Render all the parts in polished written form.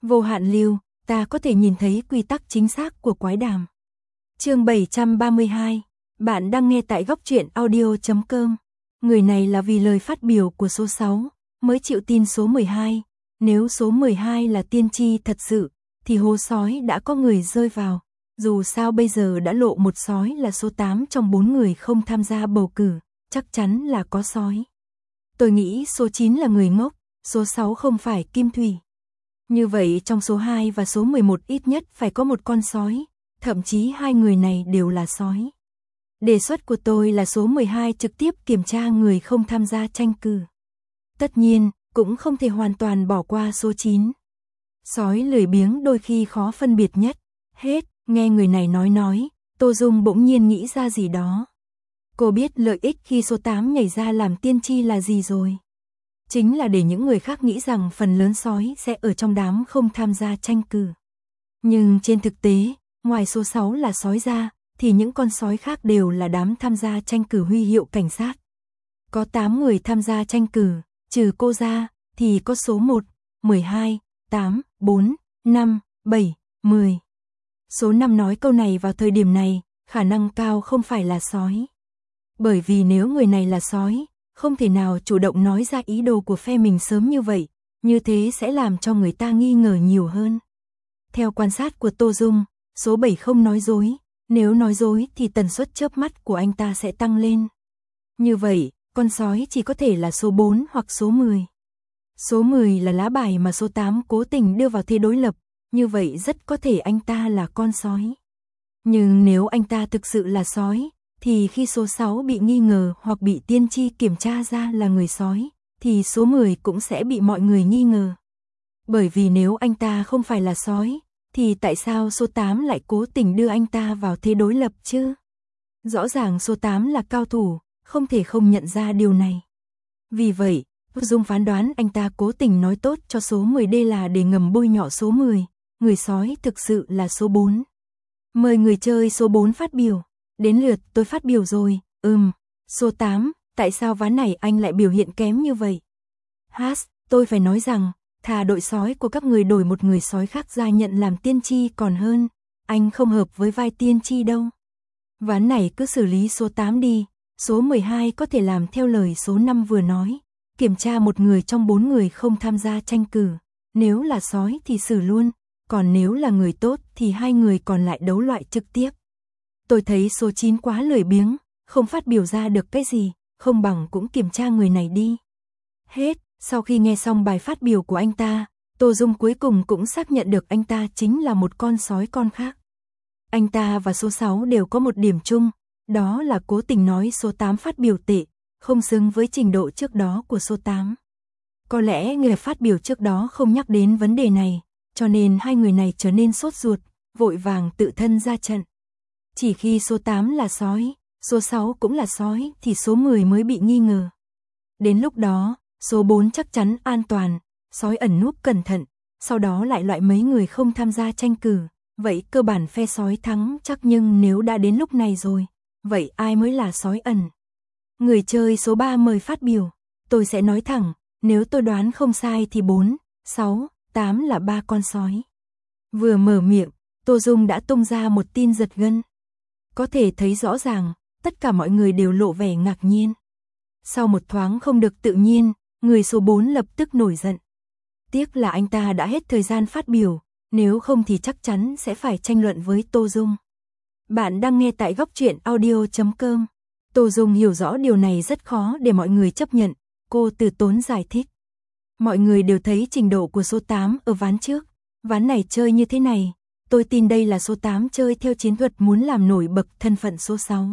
Vô hạn lưu, ta có thể nhìn thấy quy tắc chính xác của quái đàm. Chương 732, bạn đang nghe tại góc truyện audio.com. Người này là vì lời phát biểu của số 6, mới chịu tin số 12. Nếu số 12 là tiên tri thật sự, thì hố sói đã có người rơi vào. Dù sao bây giờ đã lộ một sói là số 8 trong 4 người không tham gia bầu cử, chắc chắn là có sói. Tôi nghĩ số 9 là người ngốc, số 6 không phải kim thủy. Như vậy trong số 2 và số 11 ít nhất phải có một con sói, thậm chí hai người này đều là sói. Đề xuất của tôi là số 12 trực tiếp kiểm tra người không tham gia tranh cử. Tất nhiên, cũng không thể hoàn toàn bỏ qua số 9. Sói lười biếng đôi khi khó phân biệt nhất. Hết, nghe người này nói, Tô Dung bỗng nhiên nghĩ ra gì đó. Cô biết lợi ích khi số 8 nhảy ra làm tiên tri là gì rồi. Chính là để những người khác nghĩ rằng phần lớn sói sẽ ở trong đám không tham gia tranh cử. Nhưng trên thực tế, ngoài số 6 là sói ra, thì những con sói khác đều là đám tham gia tranh cử huy hiệu cảnh sát. Có 8 người tham gia tranh cử, trừ cô ra, thì có số 1, 12, 8, 4, 5, 7, 10. Số 5 nói câu này vào thời điểm này, khả năng cao không phải là sói. Bởi vì nếu người này là sói, không thể nào chủ động nói ra ý đồ của phe mình sớm như vậy, như thế sẽ làm cho người ta nghi ngờ nhiều hơn. Theo quan sát của Tô Dung, số 7 không nói dối, nếu nói dối thì tần suất chớp mắt của anh ta sẽ tăng lên. Như vậy, con sói chỉ có thể là số 4 hoặc số 10. Số 10 là lá bài mà số 8 cố tình đưa vào thế đối lập, như vậy rất có thể anh ta là con sói. Nhưng nếu anh ta thực sự là sói, thì khi số 6 bị nghi ngờ hoặc bị tiên tri kiểm tra ra là người sói, thì số 10 cũng sẽ bị mọi người nghi ngờ. Bởi vì nếu anh ta không phải là sói, thì tại sao số 8 lại cố tình đưa anh ta vào thế đối lập chứ? Rõ ràng số 8 là cao thủ, không thể không nhận ra điều này. Vì vậy, Dung phán đoán anh ta cố tình nói tốt cho số 10D là để ngầm bôi nhọ số 10, người sói thực sự là số 4. Mời người chơi số 4 phát biểu. Đến lượt tôi phát biểu rồi, số 8, tại sao ván này anh lại biểu hiện kém như vậy? Tôi phải nói rằng, thà đội sói của các người đổi một người sói khác ra nhận làm tiên tri còn hơn, anh không hợp với vai tiên tri đâu. Ván này cứ xử lý số 8 đi, số 12 có thể làm theo lời số 5 vừa nói, kiểm tra một người trong 4 người không tham gia tranh cử, nếu là sói thì xử luôn, còn nếu là người tốt thì hai người còn lại đấu loại trực tiếp. Tôi thấy số 9 quá lười biếng, không phát biểu ra được cái gì, không bằng cũng kiểm tra người này đi. Hết, sau khi nghe xong bài phát biểu của anh ta, Tô Dung cuối cùng cũng xác nhận được anh ta chính là một con sói con khác. Anh ta và số 6 đều có một điểm chung, đó là cố tình nói số 8 phát biểu tệ, không xứng với trình độ trước đó của số 8. Có lẽ người phát biểu trước đó không nhắc đến vấn đề này, cho nên hai người này trở nên sốt ruột, vội vàng tự thân ra trận. Chỉ khi số 8 là sói, số 6 cũng là sói thì số 10 mới bị nghi ngờ. Đến lúc đó, số 4 chắc chắn an toàn, sói ẩn núp cẩn thận, sau đó lại loại mấy người không tham gia tranh cử. Vậy cơ bản phe sói thắng chắc, nhưng nếu đã đến lúc này rồi, vậy ai mới là sói ẩn? Người chơi số 3 mời phát biểu. Tôi sẽ nói thẳng, nếu tôi đoán không sai thì 4, 6, 8 là 3 con sói. Vừa mở miệng, Tô Dung đã tung ra một tin giật gân. Có thể thấy rõ ràng, tất cả mọi người đều lộ vẻ ngạc nhiên. Sau một thoáng không được tự nhiên, người số 4 lập tức nổi giận. Tiếc là anh ta đã hết thời gian phát biểu, nếu không thì chắc chắn sẽ phải tranh luận với Tô Dung. Bạn đang nghe tại góc truyện audio.com. Tô Dung hiểu rõ điều này rất khó để mọi người chấp nhận, cô từ tốn giải thích. Mọi người đều thấy trình độ của số 8 ở ván trước, ván này chơi như thế này. Tôi tin đây là số 8 chơi theo chiến thuật muốn làm nổi bật thân phận số 6.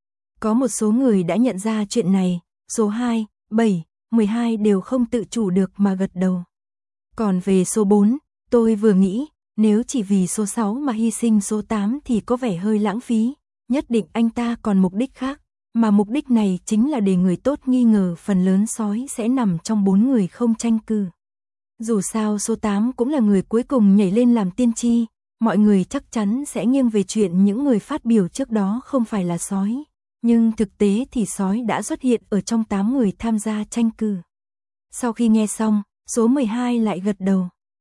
Có một số người đã nhận ra chuyện này, số 2, 7, 12 đều không tự chủ được mà gật đầu. Còn về số 4, tôi vừa nghĩ, nếu chỉ vì số 6 mà hy sinh số 8 thì có vẻ hơi lãng phí, nhất định anh ta còn mục đích khác, mà mục đích này chính là để người tốt nghi ngờ phần lớn sói sẽ nằm trong 4 người không tranh cử. Dù sao số 8 cũng là người cuối cùng nhảy lên làm tiên tri, mọi người chắc chắn sẽ nghiêng về chuyện những người phát biểu trước đó không phải là sói, nhưng thực tế thì sói đã xuất hiện ở trong 8 người tham gia tranh cử. Sau khi nghe xong, số 12 lại gật đầu.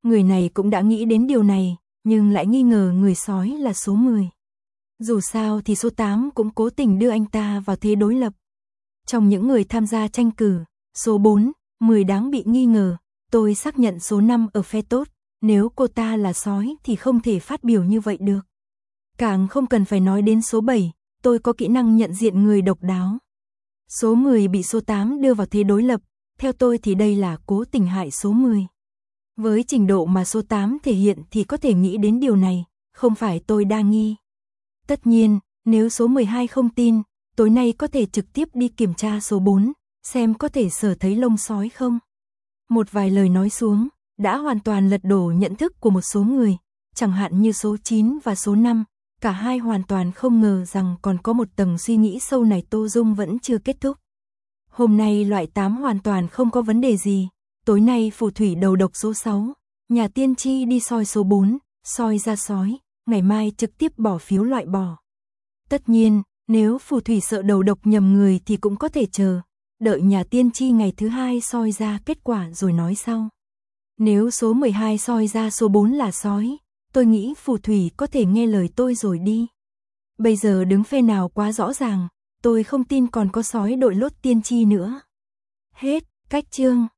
Người này cũng đã nghĩ đến điều này, nhưng lại nghi ngờ người sói là số 10. Dù sao thì số 8 cũng cố tình đưa anh ta vào thế đối lập. Trong những người tham gia tranh cử, số 4, 10 đáng bị nghi ngờ, tôi xác nhận số 5 ở phe tốt, nếu cô ta là sói thì không thể phát biểu như vậy được. Càng không cần phải nói đến số 7, tôi có kỹ năng nhận diện người độc đáo. Số 10 bị số 8 đưa vào thế đối lập, theo tôi thì đây là cố tình hại số 10. Với trình độ mà số 8 thể hiện thì có thể nghĩ đến điều này, không phải tôi đa nghi. Tất nhiên, nếu số 12 không tin, tối nay có thể trực tiếp đi kiểm tra số 4, xem có thể sờ thấy lông sói không. Một vài lời nói xuống, đã hoàn toàn lật đổ nhận thức của một số người, chẳng hạn như số 9 và số 5, cả hai hoàn toàn không ngờ rằng còn có một tầng suy nghĩ sâu này. Tô Dung vẫn chưa kết thúc. Hôm nay loại 8 hoàn toàn không có vấn đề gì, tối nay phù thủy đầu độc số 6, nhà tiên tri đi soi số 4, soi ra sói, ngày mai trực tiếp bỏ phiếu loại bỏ. Tất nhiên, nếu phù thủy sợ đầu độc nhầm người thì cũng có thể chờ, đợi nhà tiên tri ngày thứ 2 soi ra kết quả rồi nói sau. Nếu số 12 soi ra số 4 là sói, tôi nghĩ phù thủy có thể nghe lời tôi rồi đi. Bây giờ đứng phe nào quá rõ ràng, tôi không tin còn có sói đội lốt tiên tri nữa. Hết, cách chương.